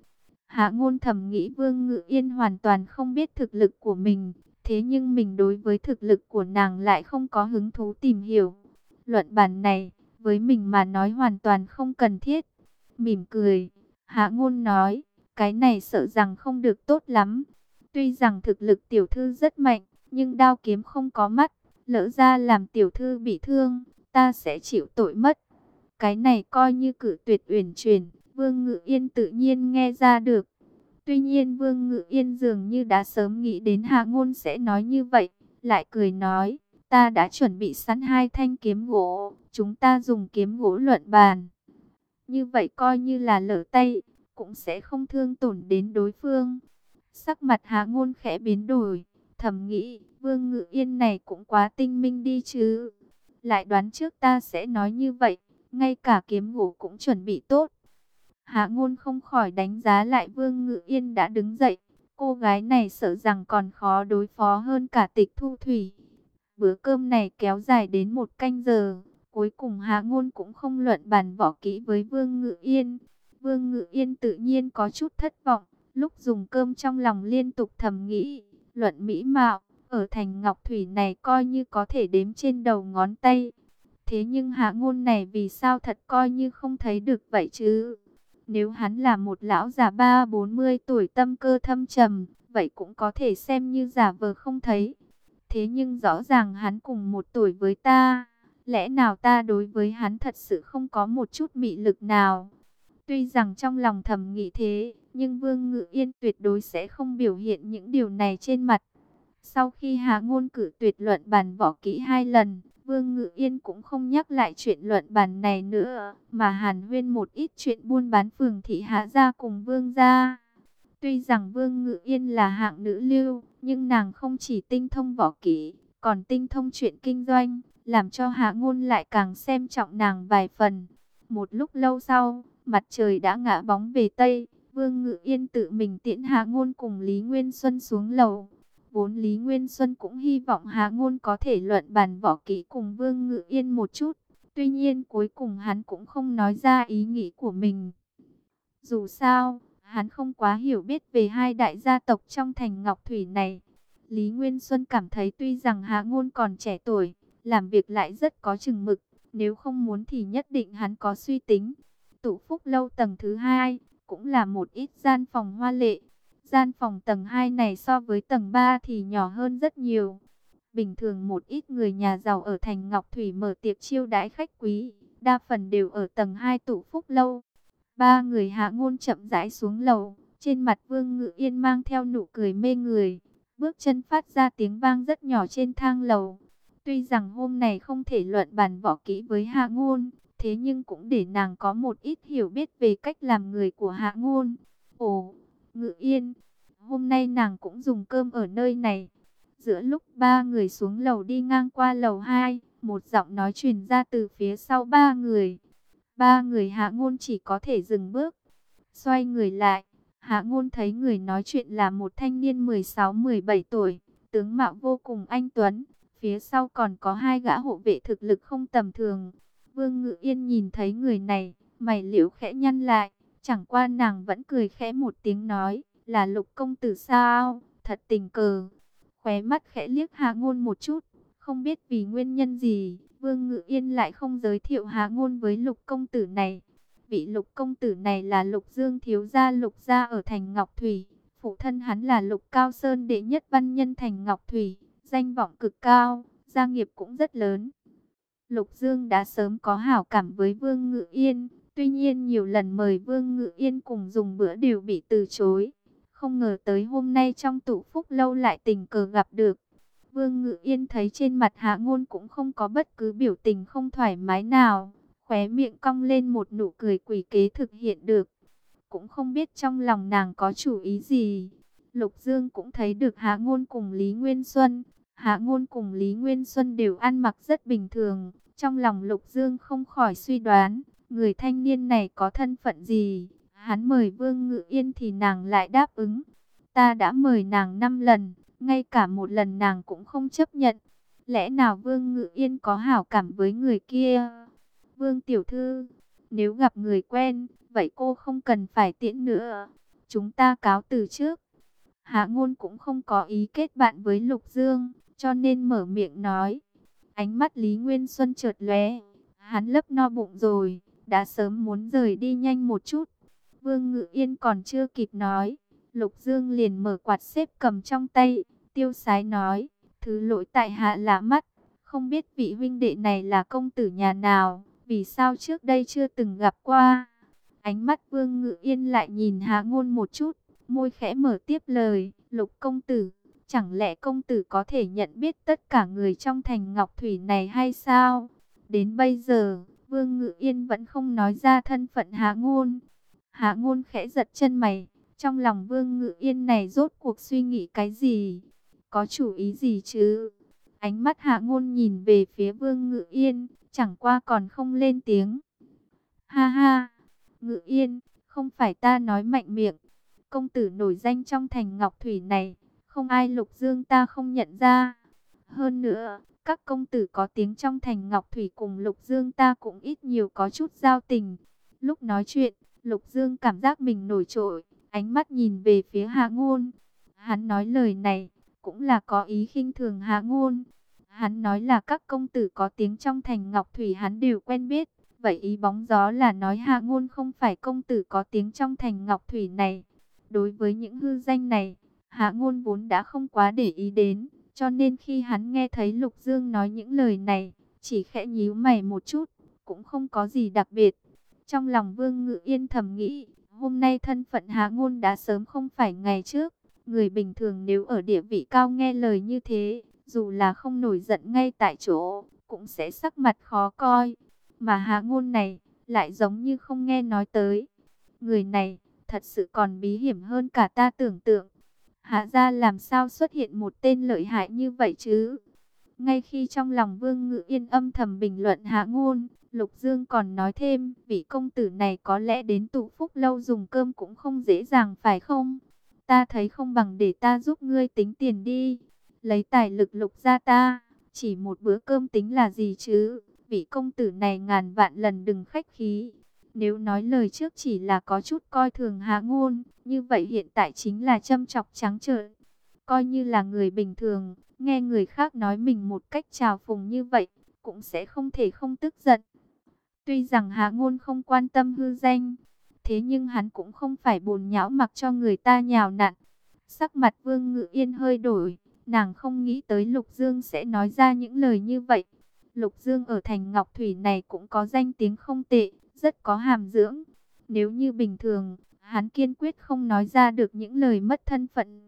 Hạ Ngôn thầm nghĩ Vương Ngự Yên hoàn toàn không biết thực lực của mình, thế nhưng mình đối với thực lực của nàng lại không có hứng thú tìm hiểu. Luận bàn này, với mình mà nói hoàn toàn không cần thiết. Mỉm cười, Hạ Ngôn nói, cái này sợ rằng không được tốt lắm. Tuy rằng thực lực tiểu thư rất mạnh, nhưng đao kiếm không có mắt, lỡ ra làm tiểu thư bị thương, ta sẽ chịu tội mất. Cái này coi như cử tuyệt uyển chuyển, Vương Ngự Yên tự nhiên nghe ra được. Tuy nhiên Vương Ngự Yên dường như đã sớm nghĩ đến Hạ Ngôn sẽ nói như vậy, lại cười nói, ta đã chuẩn bị sẵn 2 thanh kiếm gỗ, chúng ta dùng kiếm gỗ luận bàn. Như vậy coi như là lỡ tay, cũng sẽ không thương tổn đến đối phương. Sắc mặt Hạ Ngôn khẽ biến đổi, thầm nghĩ, Vương Ngự Yên này cũng quá tinh minh đi chứ. Lại đoán trước ta sẽ nói như vậy, ngay cả kiếm gỗ cũng chuẩn bị tốt. Hạ Ngôn không khỏi đánh giá lại Vương Ngự Yên đã đứng dậy. Cô gái này sợ rằng còn khó đối phó hơn cả Tịch Thu Thủy. Bữa cơm này kéo dài đến 1 canh giờ. Cuối cùng Hạ Ngôn cũng không luận bàn võ kỹ với Vương Ngự Yên. Vương Ngự Yên tự nhiên có chút thất vọng. Lúc dùng cơm trong lòng liên tục thầm nghĩ. Luận mỹ mạo, ở thành Ngọc Thủy này coi như có thể đếm trên đầu ngón tay. Thế nhưng Hạ Ngôn này vì sao thật coi như không thấy được vậy chứ? Nếu hắn là một lão già 40 tuổi tâm cơ thâm trầm, vậy cũng có thể xem như giả vờ không thấy. Thế nhưng rõ ràng hắn cùng 1 tuổi với ta, lẽ nào ta đối với hắn thật sự không có một chút mị lực nào? Tuy rằng trong lòng thầm nghĩ thế, nhưng Vương Ngự Yên tuyệt đối sẽ không biểu hiện những điều này trên mặt. Sau khi Hạ Ngôn cử tuyệt luận bàn võ kỹ 2 lần, Vương Ngự Yên cũng không nhắc lại chuyện luận bàn này nữa, mà hàn huyên một ít chuyện buôn bán phường thị Hạ gia cùng Vương gia. Tuy rằng Vương Ngự Yên là hạng nữ lưu, nhưng nàng không chỉ tinh thông võ kỹ, còn tinh thông chuyện kinh doanh, làm cho Hạ Ngôn lại càng xem trọng nàng vài phần. Một lúc lâu sau, mặt trời đã ngã bóng về Tây, Vương Ngự Yên tự mình tiễn Hạ Ngôn cùng Lý Nguyên Xuân xuống lầu. Vốn Lý Nguyên Xuân cũng hy vọng Hạ Ngôn có thể luận bàn võ kỹ cùng Vương Ngự Yên một chút. Tuy nhiên cuối cùng hắn cũng không nói ra ý nghĩ của mình. Dù sao, hắn không quá hiểu biết về 2 đại gia tộc trong thành Ngọc Thủy này. Lý Nguyên Xuân cảm thấy tuy rằng Hạ Ngôn còn trẻ tuổi, làm việc lại rất có chừng mực. Nếu không muốn thì nhất định hắn có suy tính. Tụ Phúc lâu tầng thứ 2 cũng là một ít gian phòng hoa lệ. Gian phòng tầng 2 này so với tầng 3 thì nhỏ hơn rất nhiều. Bình thường một ít người nhà giàu ở thành Ngọc Thủy mở tiệc chiêu đãi khách quý, đa phần đều ở tầng 2 Tụ Phúc lâu. 3 người Hạ Ngôn chậm rãi xuống lầu, trên mặt Vương Ngự Yên mang theo nụ cười mê người, bước chân phát ra tiếng vang rất nhỏ trên thang lầu. Tuy rằng hôm này không thể luận bàn võ kỹ với Hạ Ngôn, thế nhưng cũng để nàng có một ít hiểu biết về cách làm người của Hạ Ngôn. Ồ, Ngự Yên, hôm nay nàng cũng dùng cơm ở nơi này. Giữa lúc 3 người xuống lầu đi ngang qua lầu 2, một giọng nói truyền ra từ phía sau 3 người. 3 người Hạ Ngôn chỉ có thể dừng bước. Xoay người lại, Hạ Ngôn thấy người nói chuyện là một thanh niên 16-17 tuổi, tướng mạo vô cùng anh tuấn. Phía sau còn có 2 gã hộ vệ thực lực không tầm thường. Vương Ngự Yên nhìn thấy người này, mày liễu khẽ nhăn lại. Chẳng qua nàng vẫn cười khẽ một tiếng nói, là Lục công tử sao, thật tình cờ. Khóe mắt khẽ liếc Hạ Ngôn một chút, không biết vì nguyên nhân gì, Vương Ngự Yên lại không giới thiệu Hạ Ngôn với Lục công tử này. Vị Lục công tử này là Lục Dương thiếu gia Lục gia ở thành Ngọc Thủy. Phụ thân hắn là Lục Cao Sơn đệ nhất văn nhân thành Ngọc Thủy, danh vọng cực cao, gia nghiệp cũng rất lớn. Lục Dương đã sớm có hảo cảm với Vương Ngự Yên, tuy nhiên nhiều lần mời Vương Ngự Yên cùng dùng bữa đều bị từ chối. Không ngờ tới hôm nay trong Tụ Phúc lâu lại tình cờ gặp được. Vương Ngự Yên thấy trên mặt Hạ Ngôn cũng không có bất cứ biểu tình không thoải mái nào, khóe miệng cong lên một nụ cười quỷ kế thực hiện được. Cũng không biết trong lòng nàng có chủ ý gì. Lục Dương cũng thấy được Hạ Ngôn cùng Lý Nguyên Xuân. Hạ Ngôn cùng Lý Nguyên Xuân đều ăn mặc rất bình thường. Trong lòng Lục Dương không khỏi suy đoán, người thanh niên này có thân phận gì? Hắn mời Vương Ngự Yên thì nàng lại đáp ứng. Ta đã mời nàng 5 lần, ngay cả 1 lần nàng cũng không chấp nhận. Lẽ nào Vương Ngự Yên có hảo cảm với người kia? Vương tiểu thư, nếu gặp người quen, vậy cô không cần phải tiễn nữa. chúng ta cáo từ trước. Hạ Ngôn cũng không có ý kết bạn với Lục Dương, cho nên mở miệng nói. Ánh mắt Lý Nguyên Xuân chợt lóe, hắn lấp no bụng rồi, đã sớm muốn rời đi nhanh một chút. Vương Ngự Yên còn chưa kịp nói, Lục Dương liền mở quạt xếp cầm trong tay, tiêu sái nói, thứ lỗi tại hạ lạ mắt, không biết vị huynh đệ này là công tử nhà nào, vì sao trước đây chưa từng gặp qua. Ánh mắt Vương Ngự Yên lại nhìn Hạ Ngôn một chút, môi khẽ mở tiếp lời, Lục công tử, chẳng lẽ công tử có thể nhận biết tất cả người trong thành Ngọc Thủy này hay sao? Đến bây giờ, Vương Ngự Yên vẫn không nói ra thân phận Hạ Ngôn. Hạ Ngôn khẽ giật chân mày, trong lòng Vương Ngự Yên này rốt cuộc suy nghĩ cái gì? Có chủ ý gì chứ? Ánh mắt Hạ Ngôn nhìn về phía Vương Ngự Yên, chẳng qua còn không lên tiếng. Ha ha, Ngự Yên, không phải ta nói mạnh miệng. Công tử nổi danh trong thành Ngọc Thủy này, không ai Lục Dương ta không nhận ra. Hơn nữa, các công tử có tiếng trong thành Ngọc Thủy cùng Lục Dương ta cũng ít nhiều có chút giao tình. Lúc nói chuyện, Lục Dương cảm giác mình nổi trội, ánh mắt nhìn về phía Hạ Ngôn. Hắn nói lời này, cũng là có ý khinh thường Hạ Ngôn. Hắn nói là các công tử có tiếng trong thành Ngọc Thủy hắn đều quen biết. Vậy ý bóng gió là nói Hạ Ngôn không phải công tử có tiếng trong thành Ngọc Thủy này. Đối với những hư danh này, Hạ Ngôn vốn đã không quá để ý đến. Cho nên khi hắn nghe thấy Lục Dương nói những lời này, chỉ khẽ nhíu mày một chút, cũng không có gì đặc biệt. Trong lòng Vương Ngự Yên thầm nghĩ, hôm nay thân phận Hạ Ngôn đã sớm không phải ngày trước. Người bình thường nếu ở địa vị cao nghe lời như thế, dù là không nổi giận ngay tại chỗ, cũng sẽ sắc mặt khó coi. Mà Hạ Ngôn này, lại giống như không nghe nói tới. Người này, thật sự còn bí hiểm hơn cả ta tưởng tượng. Hạ gia làm sao xuất hiện một tên lợi hại như vậy chứ? Ngay khi trong lòng Vương Ngự Yên âm thầm bình luận Hạ Ngôn, Lục Dương còn nói thêm, vị công tử này có lẽ đến Tụ Phúc lâu dùng cơm cũng không dễ dàng phải không? Ta thấy không bằng để ta giúp ngươi tính tiền đi. Lấy tài lực Lục gia ta, chỉ một bữa cơm tính là gì chứ? Vị công tử này ngàn vạn lần đừng khách khí. Nếu nói lời trước chỉ là có chút coi thường Hạ Ngôn, như vậy hiện tại chính là châm chọc trắng trợn. Coi như là người bình thường, nghe người khác nói mình một cách trào phúng như vậy, cũng sẽ không thể không tức giận. Tuy rằng Hạ Ngôn không quan tâm hư danh, thế nhưng hắn cũng không phải bồn nhão mặc cho người ta nhào nặn. Sắc mặt Vương Ngự Yên hơi đổi, nàng không nghĩ tới Lục Dương sẽ nói ra những lời như vậy. Lục Dương ở thành Ngọc Thủy này cũng có danh tiếng không tệ, rất có hàm dưỡng. Nếu như bình thường, hắn kiên quyết không nói ra được những lời mất thân phận.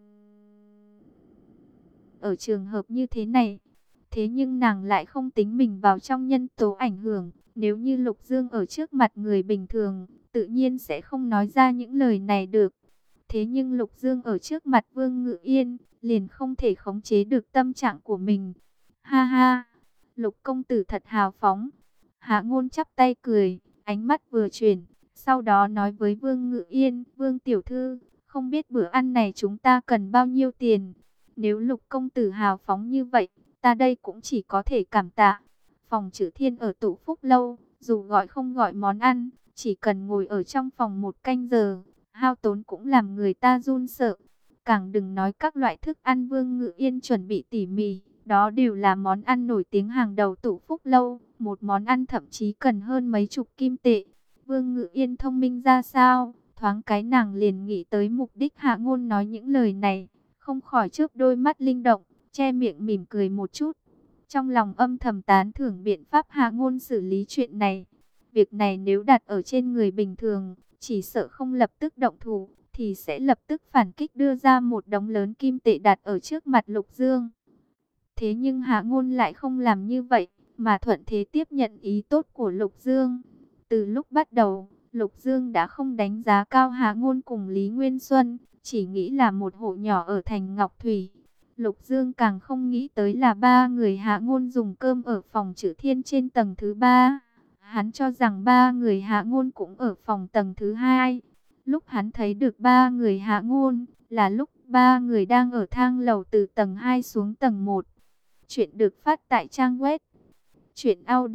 Ở trường hợp như thế này, thế nhưng nàng lại không tính mình vào trong nhân tố ảnh hưởng. Nếu như Lục Dương ở trước mặt người bình thường, tự nhiên sẽ không nói ra những lời này được. Thế nhưng Lục Dương ở trước mặt Vương Ngự Yên, liền không thể khống chế được tâm trạng của mình. Ha ha, Lục công tử thật hào phóng. Hạ Ngôn chắp tay cười, ánh mắt vừa chuyển, sau đó nói với Vương Ngự Yên, Vương tiểu thư, không biết bữa ăn này chúng ta cần bao nhiêu tiền? Nếu Lục công tử hào phóng như vậy, ta đây cũng chỉ có thể cảm tạ. Phòng Chữ Thiên ở Tụ Phúc lâu, dù gọi không gọi món ăn, chỉ cần ngồi ở trong phòng một canh giờ, hao tốn cũng làm người ta run sợ. Càng đừng nói các loại thức ăn Vương Ngự Yên chuẩn bị tỉ mỉ, đó đều là món ăn nổi tiếng hàng đầu Tụ Phúc lâu, một món ăn thậm chí cần hơn mấy chục kim tệ. Vương Ngự Yên thông minh ra sao, thoáng cái nàng liền nghĩ tới mục đích Hạ Ngôn nói những lời này, không khỏi chớp đôi mắt linh động, che miệng mỉm cười một chút. Trong lòng âm thầm tán thưởng biện pháp Hạ Ngôn xử lý chuyện này. Việc này nếu đặt ở trên người bình thường, chỉ sợ không lập tức động thủ, thì sẽ lập tức phản kích đưa ra một đống lớn kim tệ đặt ở trước mặt Lục Dương. Thế nhưng Hạ Ngôn lại không làm như vậy, mà thuận thế tiếp nhận ý tốt của Lục Dương. Từ lúc bắt đầu, Lục Dương đã không đánh giá cao Hạ Ngôn cùng Lý Nguyên Xuân, chỉ nghĩ là một hộ nhỏ ở thành Ngọc Thủy. Lục Dương càng không nghĩ tới là ba người Hạ Ngôn dùng cơm ở phòng Chữ Thiên trên tầng thứ 3. Hắn cho rằng ba người Hạ Ngôn cũng ở phòng tầng thứ 2. Lúc hắn thấy được ba người Hạ Ngôn, là lúc ba người đang ở thang lầu từ tầng 2 xuống tầng 1. Chuyện được phát tại trang web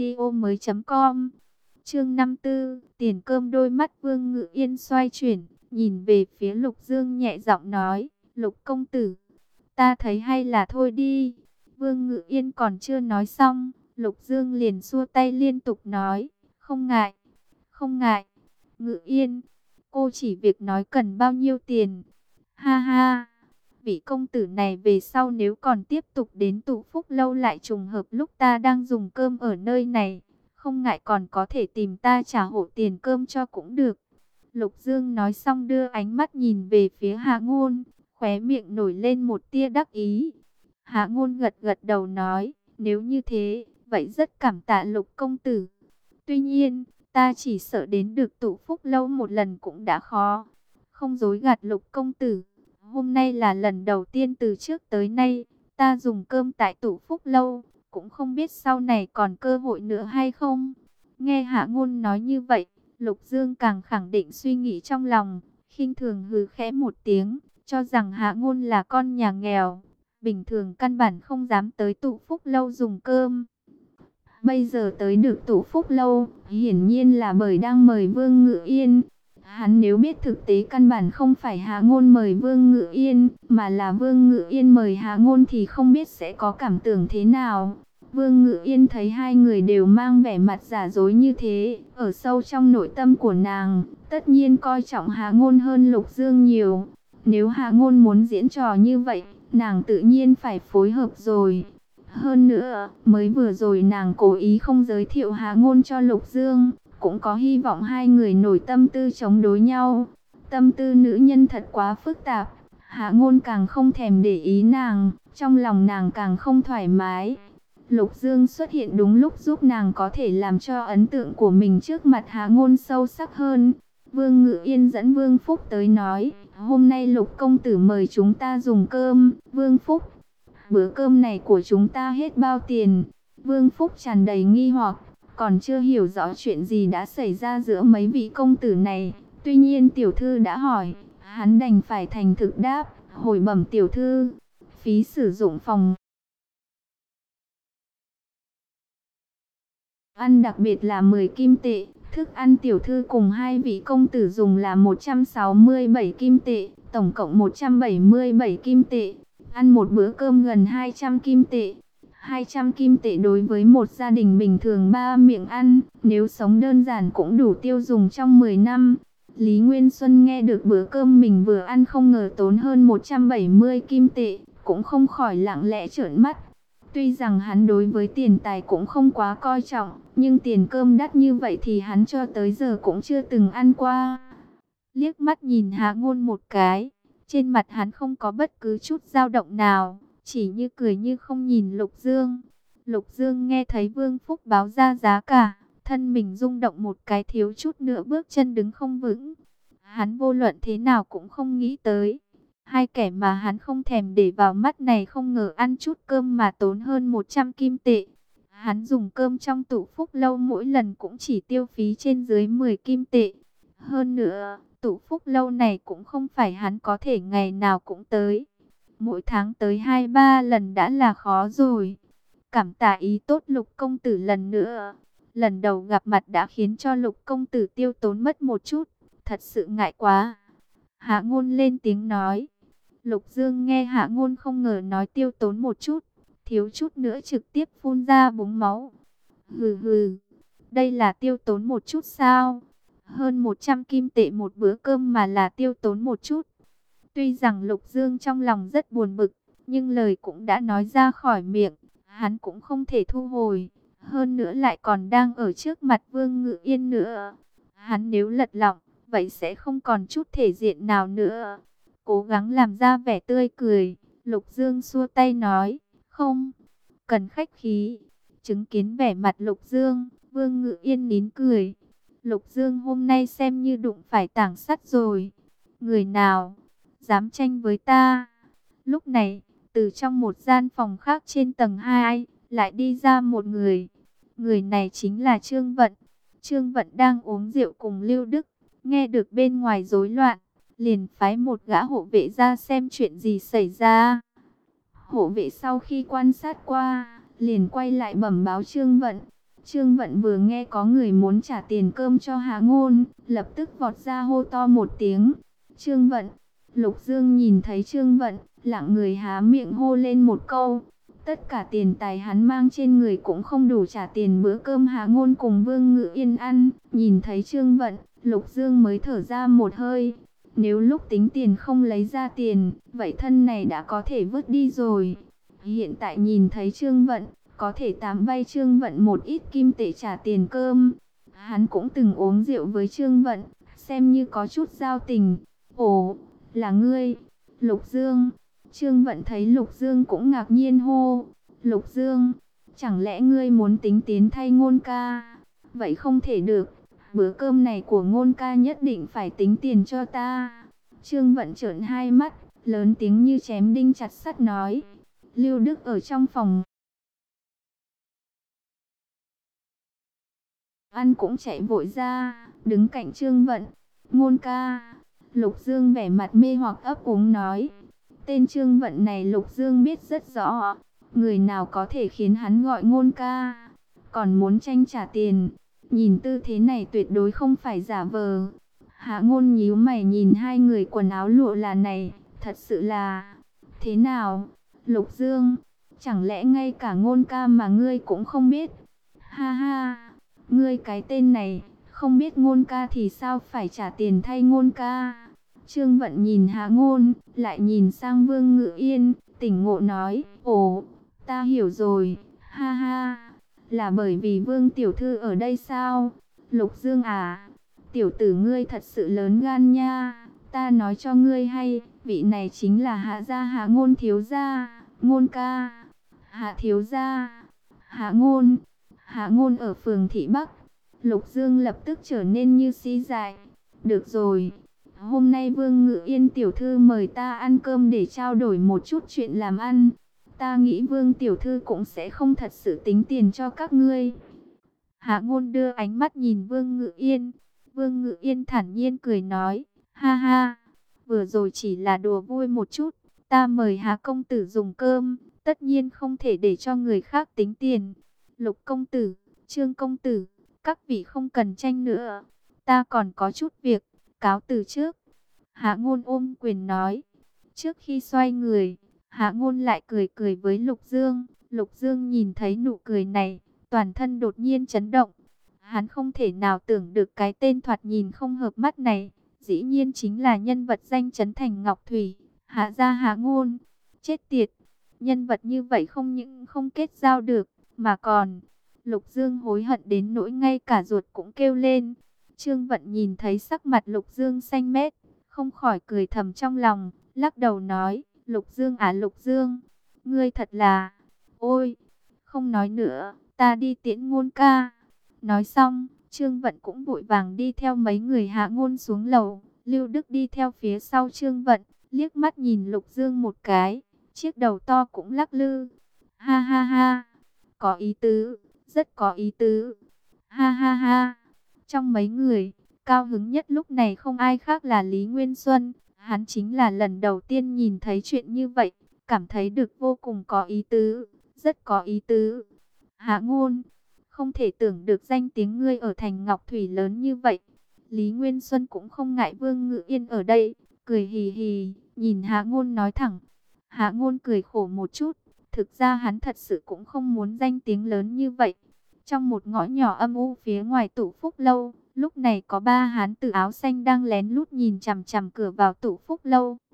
truyệnaudiomoi.com. Chương 54, tiền cơm. Đôi mắt Vương Ngự Yên xoay chuyển, nhìn về phía Lục Dương nhẹ giọng nói, Lục công tử, ta thấy hay là thôi đi. Vương Ngự Yên còn chưa nói xong, Lục Dương liền xua tay liên tục nói, không ngại, không ngại. Ngự Yên, cô chỉ việc nói cần bao nhiêu tiền. Ha ha, vị công tử này về sau nếu còn tiếp tục đến Tụ Phúc Lâu lại trùng hợp lúc ta đang dùng cơm ở nơi này, không ngại còn có thể tìm ta trả hộ tiền cơm cho cũng được. Lục Dương nói xong đưa ánh mắt nhìn về phía Hạ Ngôn, khóe miệng nổi lên một tia đắc ý. Hạ Ngôn gật gật đầu nói, nếu như thế, vậy rất cảm tạ Lục công tử. Tuy nhiên, ta chỉ sợ đến được Tụ Phúc Lâu một lần cũng đã khó. Không dối gạt Lục công tử, hôm nay là lần đầu tiên từ trước tới nay, ta dùng cơm tại Tụ Phúc Lâu, cũng không biết sau này còn cơ hội nữa hay không. Nghe Hạ Ngôn nói như vậy, Lục Dương càng khẳng định suy nghĩ trong lòng, khinh thường hừ khẽ một tiếng, cho rằng Hạ Ngôn là con nhà nghèo, bình thường căn bản không dám tới Tụ Phúc Lâu dùng cơm. Bây giờ tới được Tụ Phúc Lâu, hiển nhiên là bởi đang mời Vương Ngự Yên. Hắn nếu biết thực tế căn bản không phải Hạ Ngôn mời Vương Ngự Yên, mà là Vương Ngự Yên mời Hạ Ngôn thì không biết sẽ có cảm tưởng thế nào. Vương Ngự Yên thấy hai người đều mang vẻ mặt giả dối như thế, ở sâu trong nội tâm của nàng, tất nhiên coi trọng Hạ Ngôn hơn Lục Dương nhiều. Nếu Hạ Ngôn muốn diễn trò như vậy, nàng tự nhiên phải phối hợp rồi. Hơn nữa, mới vừa rồi nàng cố ý không giới thiệu Hạ Ngôn cho Lục Dương, cũng có hy vọng hai người nổi tâm tư chống đối nhau. Tâm tư nữ nhân thật quá phức tạp, Hạ Ngôn càng không thèm để ý nàng, trong lòng nàng càng không thoải mái. Lục Dương xuất hiện đúng lúc giúp nàng có thể làm cho ấn tượng của mình trước mặt Hạ Ngôn sâu sắc hơn. Vương Ngự Yên dẫn Vương Phúc tới nói, hôm nay Lục công tử mời chúng ta dùng cơm. Vương Phúc, bữa cơm này của chúng ta hết bao tiền? Vương Phúc tràn đầy nghi hoặc, còn chưa hiểu rõ chuyện gì đã xảy ra giữa mấy vị công tử này. Tuy nhiên tiểu thư đã hỏi, hắn đành phải thành thực đáp, hồi bẩm tiểu thư, phí sử dụng phòng ăn đặc biệt là 10 kim tệ, thức ăn tiểu thư cùng hai vị công tử dùng là 167 kim tệ, tổng cộng 177 kim tệ. Ăn một bữa cơm gần 200 kim tệ. 200 kim tệ đối với một gia đình bình thường 3 miệng ăn, nếu sống đơn giản cũng đủ tiêu dùng trong 10 năm. Lý Nguyên Xuân nghe được bữa cơm mình vừa ăn không ngờ tốn hơn 170 kim tệ, cũng không khỏi lặng lẽ trợn mắt. Tuy rằng hắn đối với tiền tài cũng không quá coi trọng, nhưng tiền cơm đắt như vậy thì hắn cho tới giờ cũng chưa từng ăn qua. Liếc mắt nhìn Hạ Ngôn một cái, trên mặt hắn không có bất cứ chút dao động nào, chỉ như cười như không nhìn Lục Dương. Lục Dương nghe thấy Vương Phúc báo ra giá cả, thân mình rung động một cái thiếu chút nữa bước chân đứng không vững. Hắn vô luận thế nào cũng không nghĩ tới, hai kẻ mà hắn không thèm để vào mắt này không ngờ ăn chút cơm mà tốn hơn 100 kim tệ. Hắn dùng cơm trong Tụ Phúc Lâu mỗi lần cũng chỉ tiêu phí trên dưới 10 kim tệ. Hơn nữa, Tụ Phúc Lâu này cũng không phải hắn có thể ngày nào cũng tới. Mỗi tháng tới 2-3 lần đã là khó rồi. Cảm tạ ý tốt Lục công tử lần nữa. Lần đầu gặp mặt đã khiến cho Lục công tử tiêu tốn mất một chút. Thật sự ngại quá. Hạ Ngôn lên tiếng nói. Lục Dương nghe Hạ Ngôn không ngờ nói tiêu tốn một chút, thiếu chút nữa trực tiếp phun ra búng máu. Hừ hừ, đây là tiêu tốn một chút sao? Hơn 100 kim tệ một bữa cơm mà là tiêu tốn một chút. Tuy rằng Lục Dương trong lòng rất buồn bực, nhưng lời cũng đã nói ra khỏi miệng, hắn cũng không thể thu hồi. Hơn nữa lại còn đang ở trước mặt Vương Ngự Yên nữa. Hắn nếu lật lọng, vậy sẽ không còn chút thể diện nào nữa. Cố gắng làm ra vẻ tươi cười, Lục Dương xua tay nói, không, cần khách khí. Chứng kiến vẻ mặt Lục Dương, Vương Ngự Yên nín cười. Lục Dương hôm nay xem như đụng phải tảng sắt rồi. Người nào dám tranh với ta? Lúc này, từ trong một gian phòng khác trên tầng 2, lại đi ra một người. Người này chính là Trương Vận. Trương Vận đang uống rượu cùng Lưu Đức, nghe được bên ngoài rối loạn, liền phái một gã hộ vệ ra xem chuyện gì xảy ra. Hộ vệ sau khi quan sát qua, liền quay lại bẩm báo Trương Vận. Trương Vận vừa nghe có người muốn trả tiền cơm cho Hạ Ngôn, lập tức vọt ra hô to một tiếng. Trương Vận. Lục Dương nhìn thấy Trương Vận, lặng người há miệng hô lên một câu. Tất cả tiền tài hắn mang trên người cũng không đủ trả tiền bữa cơm Hạ Ngôn cùng Vương Ngự Yên ăn. Nhìn thấy Trương Vận, Lục Dương mới thở ra một hơi. Nếu lúc tính tiền không lấy ra tiền, vậy thân này đã có thể vứt đi rồi. Hiện tại nhìn thấy Trương Vận, có thể tạm vay Trương Vận một ít kim tệ trả tiền cơm. Hắn cũng từng uống rượu với Trương Vận, xem như có chút giao tình. Ồ, là ngươi, Lục Dương. Trương Vận thấy Lục Dương cũng ngạc nhiên hô. Lục Dương, chẳng lẽ ngươi muốn tính tiến thay Ngôn ca? Vậy không thể được, bữa cơm này của Ngôn ca nhất định phải tính tiền cho ta. Trương Vận trợn hai mắt, lớn tiếng như chém đinh chặt sắt nói. Lưu Đức ở trong phòng ăn cũng chạy vội ra, đứng cạnh Trương Vận. Ngôn ca. Lục Dương vẻ mặt mê hoặc ấp úng nói. Tên Trương Vận này Lục Dương biết rất rõ. Người nào có thể khiến hắn gọi Ngôn ca, còn muốn tranh trả tiền. Nhìn tư thế này tuyệt đối không phải giả vờ. Hạ Ngôn nhíu mày nhìn hai người quần áo lụa là này. Thật sự là... Thế nào? Lục Dương, chẳng lẽ ngay cả Ngôn ca mà ngươi cũng không biết? Ha ha, ngươi cái tên này, không biết Ngôn ca thì sao phải trả tiền thay Ngôn ca? Trương Vận nhìn Hạ Ngôn, lại nhìn sang Vương Ngự Yên, tỉnh ngộ nói, ồ, ta hiểu rồi, ha ha, là bởi vì Vương tiểu thư ở đây sao? Lục Dương à, tiểu tử ngươi thật sự lớn gan nha, ta nói cho ngươi hay, vị này chính là Hạ gia Hạ Ngôn thiếu gia, Ngôn ca, Hạ thiếu gia, Hạ Ngôn. Hạ Ngôn ở phường Thị Bắc. Lục Dương lập tức trở nên như si dại. Được rồi, hôm nay Vương Ngự Yên tiểu thư mời ta ăn cơm để trao đổi một chút chuyện làm ăn. Ta nghĩ Vương tiểu thư cũng sẽ không thật sự tính tiền cho các ngươi. Hạ Ngôn đưa ánh mắt nhìn Vương Ngự Yên. Vương Ngự Yên thản nhiên cười nói, ha ha, vừa rồi chỉ là đùa vui một chút. Ta mời Hạ công tử dùng cơm, tất nhiên không thể để cho người khác tính tiền. Lục công tử, Trương công tử, các vị không cần tranh nữa. Ta còn có chút việc, cáo từ trước. Hạ Ngôn ôm quyền nói. Trước khi xoay người, Hạ Ngôn lại cười cười với Lục Dương. Lục Dương nhìn thấy nụ cười này, toàn thân đột nhiên chấn động. Hắn không thể nào tưởng được cái tên thoạt nhìn không hợp mắt này, dĩ nhiên chính là nhân vật danh chấn thành Ngọc Thủy, Hạ gia Hạ Ngôn. Chết tiệt, nhân vật như vậy không những không kết giao được, mà còn... Lục Dương hối hận đến nỗi ngay cả ruột cũng kêu lên. Trương Vận nhìn thấy sắc mặt Lục Dương xanh mét, không khỏi cười thầm trong lòng, lắc đầu nói, Lục Dương à Lục Dương, ngươi thật là... Ôi, không nói nữa, ta đi tiễn Ngôn ca. Nói xong, Trương Vận cũng vội vàng đi theo mấy người Hạ Ngôn xuống lầu. Lưu Đức đi theo phía sau Trương Vận, liếc mắt nhìn Lục Dương một cái, chiếc đầu to cũng lắc lư. Ha ha ha, có ý tứ, rất có ý tứ. Ha ha ha. Trong mấy người, cao hứng nhất lúc này không ai khác là Lý Nguyên Xuân. Hắn chính là lần đầu tiên nhìn thấy chuyện như vậy, cảm thấy được vô cùng có ý tứ, rất có ý tứ. Hạ Ngôn, không thể tưởng được danh tiếng ngươi ở thành Ngọc Thủy lớn như vậy. Lý Nguyên Xuân cũng không ngại Vương Ngự Yên ở đây, cười hì hì, nhìn Hạ Ngôn nói thẳng. Hạ Ngôn cười khổ một chút, thực ra hắn thật sự cũng không muốn danh tiếng lớn như vậy. Trong một ngõ nhỏ âm u phía ngoài Tụ Phúc Lâu, lúc này có ba hán tử áo xanh đang lén lút nhìn chằm chằm cửa vào Tụ Phúc Lâu.